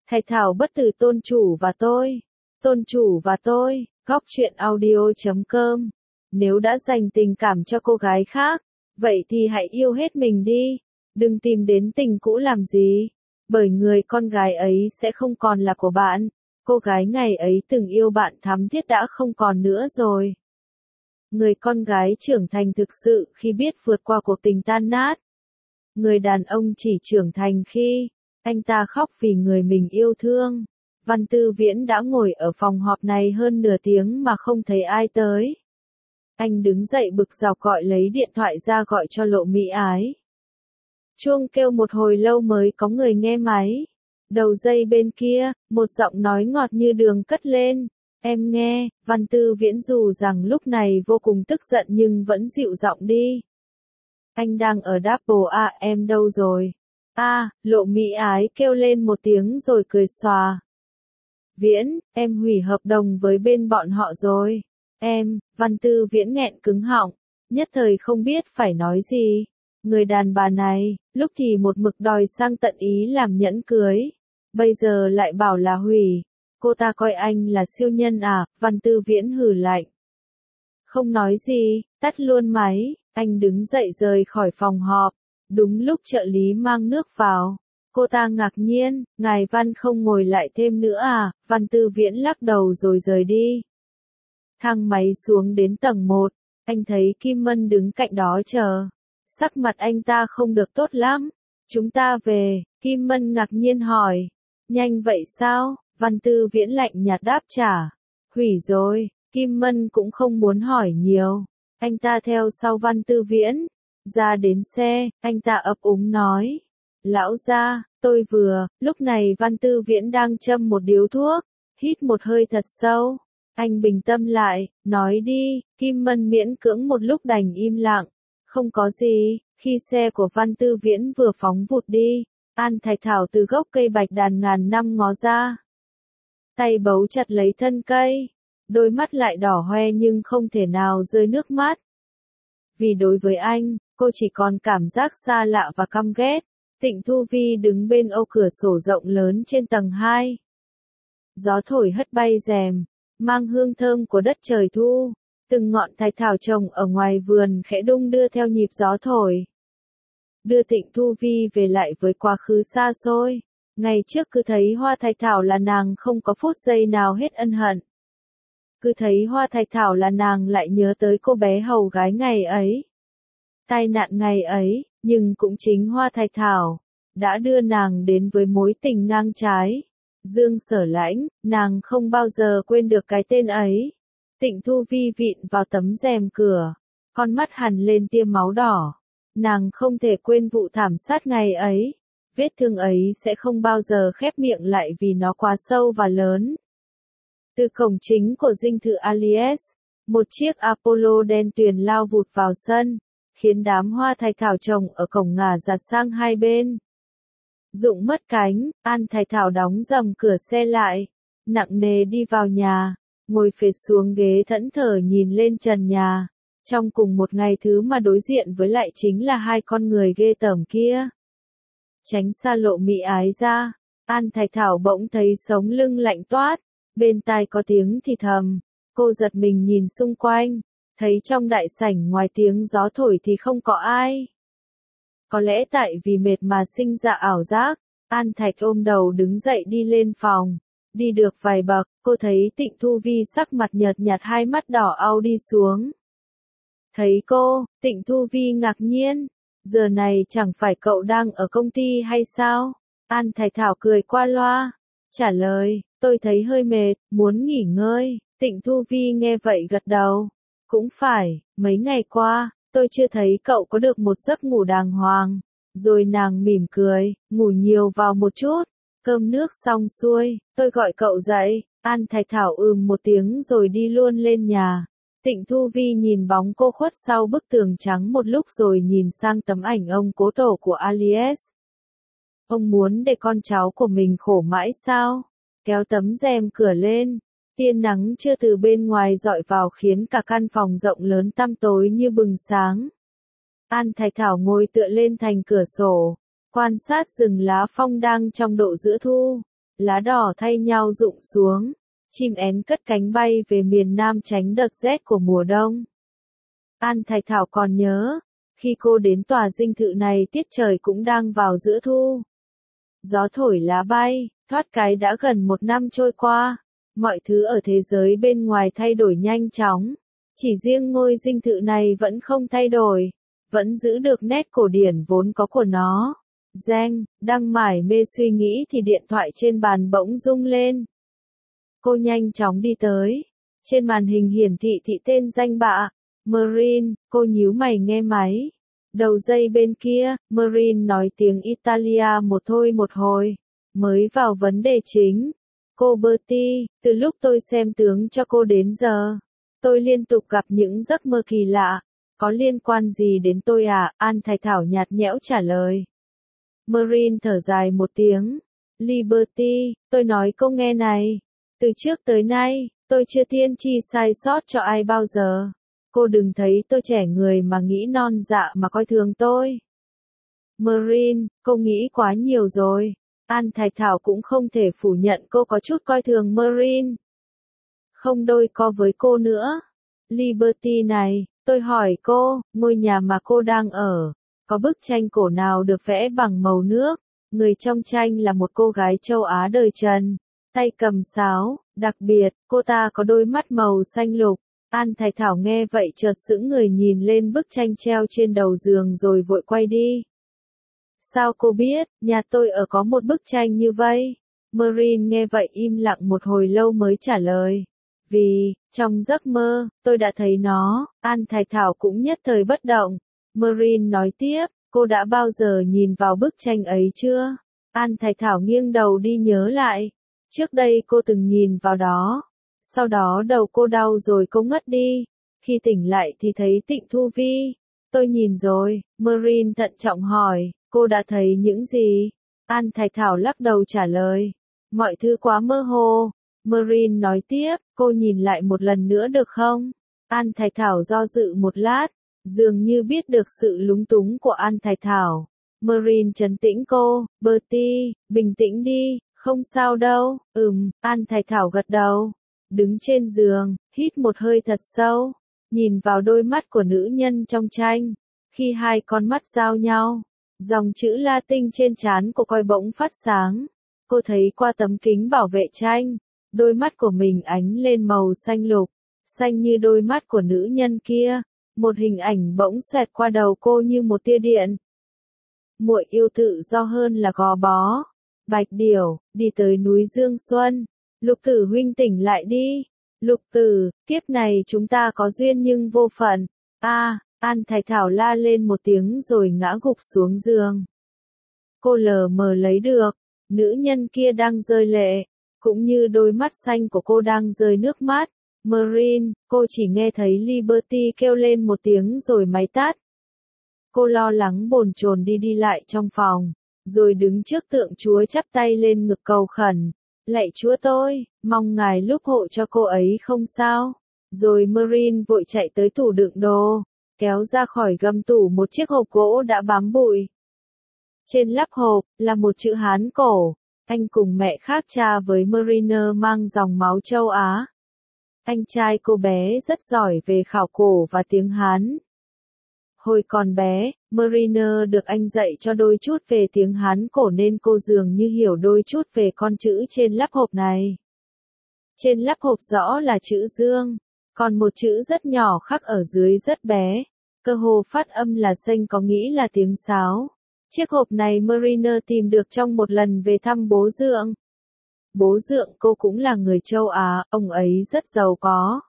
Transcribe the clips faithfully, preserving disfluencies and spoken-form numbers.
Thạch Thảo bất tử tôn chủ và tôi. Tôn chủ và tôi, góc truyện audio chấm com. Nếu đã dành tình cảm cho cô gái khác, vậy thì hãy yêu hết mình đi. Đừng tìm đến tình cũ làm gì. Bởi người con gái ấy sẽ không còn là của bạn. Cô gái ngày ấy từng yêu bạn thắm thiết đã không còn nữa rồi. Người con gái trưởng thành thực sự khi biết vượt qua cuộc tình tan nát. Người đàn ông chỉ trưởng thành khi anh ta khóc vì người mình yêu thương. Văn Tư Viễn đã ngồi ở phòng họp này hơn nửa tiếng mà không thấy ai tới. Anh đứng dậy bực dọc gọi lấy điện thoại ra gọi cho Lộ Mỹ Ái. Chuông kêu một hồi lâu mới có người nghe máy. Đầu dây bên kia, một giọng nói ngọt như đường cất lên. Em nghe. Văn Tư Viễn dù rằng lúc này vô cùng tức giận nhưng vẫn dịu giọng đi. Anh đang ở Double A, em đâu rồi? A, à, Lộ Mỹ Ái kêu lên một tiếng rồi cười xòa. Viễn, em hủy hợp đồng với bên bọn họ rồi. Em, Văn Tư Viễn nghẹn cứng họng, nhất thời không biết phải nói gì. Người đàn bà này, lúc thì một mực đòi sang tận Ý làm nhẫn cưới, bây giờ lại bảo là hủy. Cô ta coi anh là siêu nhân à? Văn Tư Viễn hừ lạnh. Không nói gì, tắt luôn máy, anh đứng dậy rời khỏi phòng họp. Đúng lúc trợ lý mang nước vào. Cô ta ngạc nhiên, ngài Văn không ngồi lại thêm nữa à? Văn Tư Viễn lắc đầu rồi rời đi. Thang máy xuống đến tầng một, anh thấy Kim Mân đứng cạnh đó chờ. Sắc mặt anh ta không được tốt lắm. Chúng ta về, Kim Mân ngạc nhiên hỏi. Nhanh vậy sao? Văn Tư Viễn lạnh nhạt đáp trả. Hủy rồi, Kim Mân cũng không muốn hỏi nhiều. Anh ta theo sau Văn Tư Viễn. Ra đến xe, anh ta ấp úng nói. Lão gia, tôi vừa, lúc này Văn Tư Viễn đang châm một điếu thuốc, hít một hơi thật sâu. Anh bình tâm lại, nói đi. Kim Mân miễn cưỡng một lúc đành im lặng. Không có gì. Khi xe của Văn Tư Viễn vừa phóng vụt đi, An Thạch Thảo từ gốc cây bạch đàn ngàn năm ngó ra. Tay bấu chặt lấy thân cây, đôi mắt lại đỏ hoe nhưng không thể nào rơi nước mắt. Vì đối với anh, cô chỉ còn cảm giác xa lạ và căm ghét. Tịnh Thu Vi đứng bên ô cửa sổ rộng lớn trên tầng hai. Gió thổi hất bay rèm, mang hương thơm của đất trời thu. Từng ngọn thạch thảo trồng ở ngoài vườn khẽ đung đưa theo nhịp gió thổi. Đưa Tịnh Thu Vi về lại với quá khứ xa xôi. Ngày trước cứ thấy hoa thạch thảo là nàng không có phút giây nào hết ân hận. Cứ thấy hoa thạch thảo là nàng lại nhớ tới cô bé hầu gái ngày ấy. Tai nạn ngày ấy, nhưng cũng chính hoa thạch thảo đã đưa nàng đến với mối tình ngang trái. Dương Sở Lãnh, nàng không bao giờ quên được cái tên ấy. Tịnh Thu Vi vịn vào tấm rèm cửa, con mắt hằn lên tia máu đỏ. Nàng không thể quên vụ thảm sát ngày ấy. Vết thương ấy sẽ không bao giờ khép miệng lại vì nó quá sâu và lớn. Từ cổng chính của dinh thự Alias, một chiếc Apollo đen tuyền lao vụt vào sân, khiến đám hoa thạch thảo trồng ở cổng ngả giạt sang hai bên. Rụng mất cánh, An Thạch Thảo đóng dầm cửa xe lại, nặng nề đi vào nhà, ngồi phệt xuống ghế thẫn thờ nhìn lên trần nhà. Trong cùng một ngày thứ mà đối diện với lại chính là hai con người ghê tởm kia. Tránh xa Lộ Mỹ Ái ra, An Thạch Thảo bỗng thấy sống lưng lạnh toát, bên tai có tiếng thì thầm. Cô giật mình nhìn xung quanh, thấy trong đại sảnh ngoài tiếng gió thổi thì không có ai. Có lẽ tại vì mệt mà sinh ra ảo giác, An Thạch ôm đầu đứng dậy đi lên phòng. Đi được vài bậc, cô thấy Tịnh Thu Vi sắc mặt nhợt nhạt hai mắt đỏ au đi xuống. Thấy cô, Tịnh Thu Vi ngạc nhiên. Giờ này chẳng phải cậu đang ở công ty hay sao? An Thạch Thảo cười qua loa, trả lời, tôi thấy hơi mệt, muốn nghỉ ngơi. Tịnh Thu Vi nghe vậy gật đầu. Cũng phải, mấy ngày qua, tôi chưa thấy cậu có được một giấc ngủ đàng hoàng. Rồi nàng mỉm cười, ngủ nhiều vào một chút. Cơm nước xong xuôi, tôi gọi cậu dậy. An Thạch Thảo ừm một tiếng rồi đi luôn lên nhà. Tịnh Thu Vi nhìn bóng cô khuất sau bức tường trắng một lúc rồi nhìn sang tấm ảnh ông cố tổ của Alias. Ông muốn để con cháu của mình khổ mãi sao? Kéo tấm rèm cửa lên, tia nắng chưa từ bên ngoài dọi vào khiến cả căn phòng rộng lớn tăm tối như bừng sáng. An Thạch Thảo ngồi tựa lên thành cửa sổ, quan sát rừng lá phong đang trong độ giữa thu. lá đỏ thay nhau rụng xuống, chim én cất cánh bay về miền Nam tránh đợt rét của mùa đông. An Thạch Thảo còn nhớ, khi cô đến tòa dinh thự này tiết trời cũng đang vào giữa thu. Gió thổi lá bay, thoát cái đã gần một năm trôi qua, mọi thứ ở thế giới bên ngoài thay đổi nhanh chóng. Chỉ riêng ngôi dinh thự này vẫn không thay đổi, vẫn giữ được nét cổ điển vốn có của nó. Giang, đang mải mê suy nghĩ thì điện thoại trên bàn bỗng rung lên. Cô nhanh chóng đi tới. Trên màn hình hiển thị thị tên danh bạ, Marine, cô nhíu mày nghe máy. Đầu dây bên kia, Marine nói tiếng Italia một thôi một hồi, mới vào vấn đề chính. Cô Bertie, từ lúc tôi xem tướng cho cô đến giờ, tôi liên tục gặp những giấc mơ kỳ lạ. Có liên quan gì đến tôi à? An Thạch Thảo nhạt nhẽo trả lời. Marine thở dài một tiếng. Liberty, tôi nói cô nghe này. Từ trước tới nay, tôi chưa tiên tri sai sót cho ai bao giờ. Cô đừng thấy tôi trẻ người mà nghĩ non dạ mà coi thường tôi. Marine, cô nghĩ quá nhiều rồi. An Thạch Thảo cũng không thể phủ nhận cô có chút coi thường Marine. Không đôi co với cô nữa. Liberty này, tôi hỏi cô, ngôi nhà mà cô đang ở, có bức tranh cổ nào được vẽ bằng màu nước? Người trong tranh là một cô gái châu Á đời Trần, tay cầm sáo, đặc biệt, cô ta có đôi mắt màu xanh lục. An Thạch Thảo nghe vậy chợt sững người nhìn lên bức tranh treo trên đầu giường rồi vội quay đi. Sao cô biết, nhà tôi ở có một bức tranh như vậy? Marine nghe vậy im lặng một hồi lâu mới trả lời. Vì, trong giấc mơ, tôi đã thấy nó. An Thạch Thảo cũng nhất thời bất động. Marine nói tiếp, cô đã bao giờ nhìn vào bức tranh ấy chưa? An Thạch Thảo nghiêng đầu đi nhớ lại. Trước đây cô từng nhìn vào đó. Sau đó đầu cô đau rồi cô ngất đi. Khi tỉnh lại thì thấy Tịnh Thu Vi. Tôi nhìn rồi. Marine thận trọng hỏi, cô đã thấy những gì? An Thạch Thảo lắc đầu trả lời. Mọi thứ quá mơ hồ. Marine nói tiếp, cô nhìn lại một lần nữa được không? An Thạch Thảo do dự một lát, dường như biết được sự lúng túng của An Thạch Thảo. Marine trấn tĩnh cô, Bertie, bình tĩnh đi, không sao đâu. Ừm, An Thạch Thảo gật đầu. Đứng trên giường, hít một hơi thật sâu, nhìn vào đôi mắt của nữ nhân trong tranh. Khi hai con mắt giao nhau, dòng chữ Latin trên trán của cô bỗng phát sáng. Cô thấy qua tấm kính bảo vệ tranh, đôi mắt của mình ánh lên màu xanh lục, xanh như đôi mắt của nữ nhân kia. Một hình ảnh bỗng xoẹt qua đầu cô như một tia điện. Muội yêu tự do hơn là gò bó. Bạch Điểu, đi tới núi Dương Xuân. Lục Tử huynh tỉnh lại đi. Lục Tử, kiếp này chúng ta có duyên nhưng vô phận. A, à, An Thạch Thảo la lên một tiếng rồi ngã gục xuống giường. Cô lờ mờ lấy được, nữ nhân kia đang rơi lệ, cũng như đôi mắt xanh của cô đang rơi nước mắt. Marine, cô chỉ nghe thấy Liberty kêu lên một tiếng rồi máy tắt. Cô lo lắng bồn chồn đi đi lại trong phòng, rồi đứng trước tượng Chúa chắp tay lên ngực cầu khẩn. Lạy Chúa tôi, mong Ngài lúc hộ cho cô ấy không sao. Rồi Marine vội chạy tới tủ đựng đồ, kéo ra khỏi gầm tủ một chiếc hộp gỗ đã bám bụi. Trên nắp hộp, là một chữ Hán cổ. Anh cùng mẹ khác cha với Mariner mang dòng máu châu Á. Anh trai cô bé rất giỏi về khảo cổ và tiếng Hán. Hồi còn bé, Mariner được anh dạy cho đôi chút về tiếng Hán cổ nên cô dường như hiểu đôi chút về con chữ trên nắp hộp này. Trên nắp hộp rõ là chữ Dương, còn một chữ rất nhỏ khắc ở dưới rất bé. Cơ hồ phát âm là xanh có nghĩ là tiếng sáo. Chiếc hộp này Mariner tìm được trong một lần về thăm bố Dượng. Bố Dượng cô cũng là người châu Á, ông ấy rất giàu có.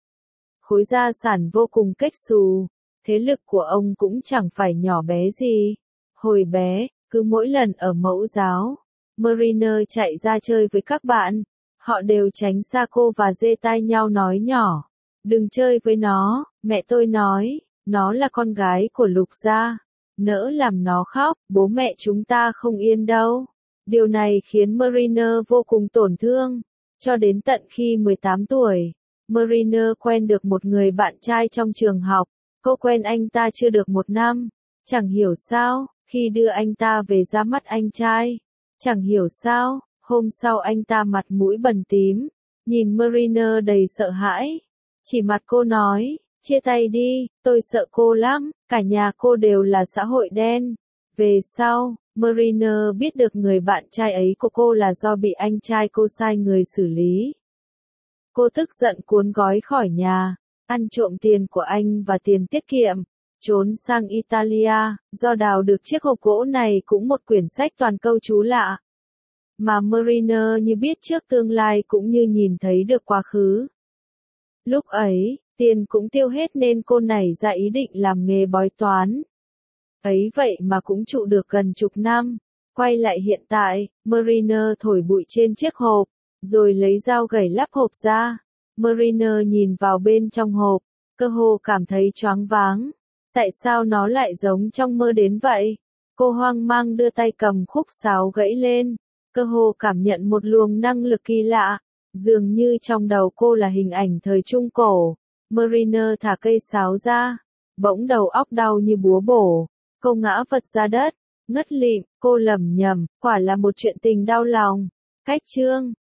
Khối gia sản vô cùng kếch xù, thế lực của ông cũng chẳng phải nhỏ bé gì. Hồi bé, cứ mỗi lần ở mẫu giáo, Mariner chạy ra chơi với các bạn, họ đều tránh xa cô và giơ tay nhau nói nhỏ. Đừng chơi với nó, mẹ tôi nói, nó là con gái của Lục gia. Nỡ làm nó khóc, bố mẹ chúng ta không yên đâu. Điều này khiến Mariner vô cùng tổn thương. Cho đến tận khi mười tám tuổi, Mariner quen được một người bạn trai trong trường học. Cô quen anh ta chưa được một năm. Chẳng hiểu sao, khi đưa anh ta về ra mắt anh trai. Chẳng hiểu sao, Hôm sau anh ta mặt mũi bầm tím, nhìn Mariner đầy sợ hãi. Chỉ mặt cô nói, chia tay đi, tôi sợ cô lắm, cả nhà cô đều là xã hội đen. Về sau, Mariner biết được người bạn trai ấy của cô là do bị anh trai cô sai người xử lý. Cô tức giận cuốn gói khỏi nhà, ăn trộm tiền của anh và tiền tiết kiệm, trốn sang Italia, do đào được chiếc hộp gỗ này cũng một quyển sách toàn câu chú lạ. Mà Mariner như biết trước tương lai cũng như nhìn thấy được quá khứ. Lúc ấy, tiền cũng tiêu hết nên cô nảy ra ý định làm nghề bói toán. Ấy vậy mà cũng trụ được gần chục năm. Quay lại hiện tại, Mariner thổi bụi trên chiếc hộp, rồi lấy dao gẩy lắp hộp ra. Mariner nhìn vào bên trong hộp, cơ hồ cảm thấy choáng váng. Tại sao nó lại giống trong mơ đến vậy? Cô hoang mang đưa tay cầm khúc sáo gãy lên, cơ hồ cảm nhận một luồng năng lực kỳ lạ, dường như trong đầu cô là hình ảnh thời Trung Cổ. Mariner thả cây sáo ra, bỗng đầu óc đau như búa bổ, cô ngã vật ra đất, ngất lịm, cô lẩm nhẩm, quả là một chuyện tình đau lòng. Cách chương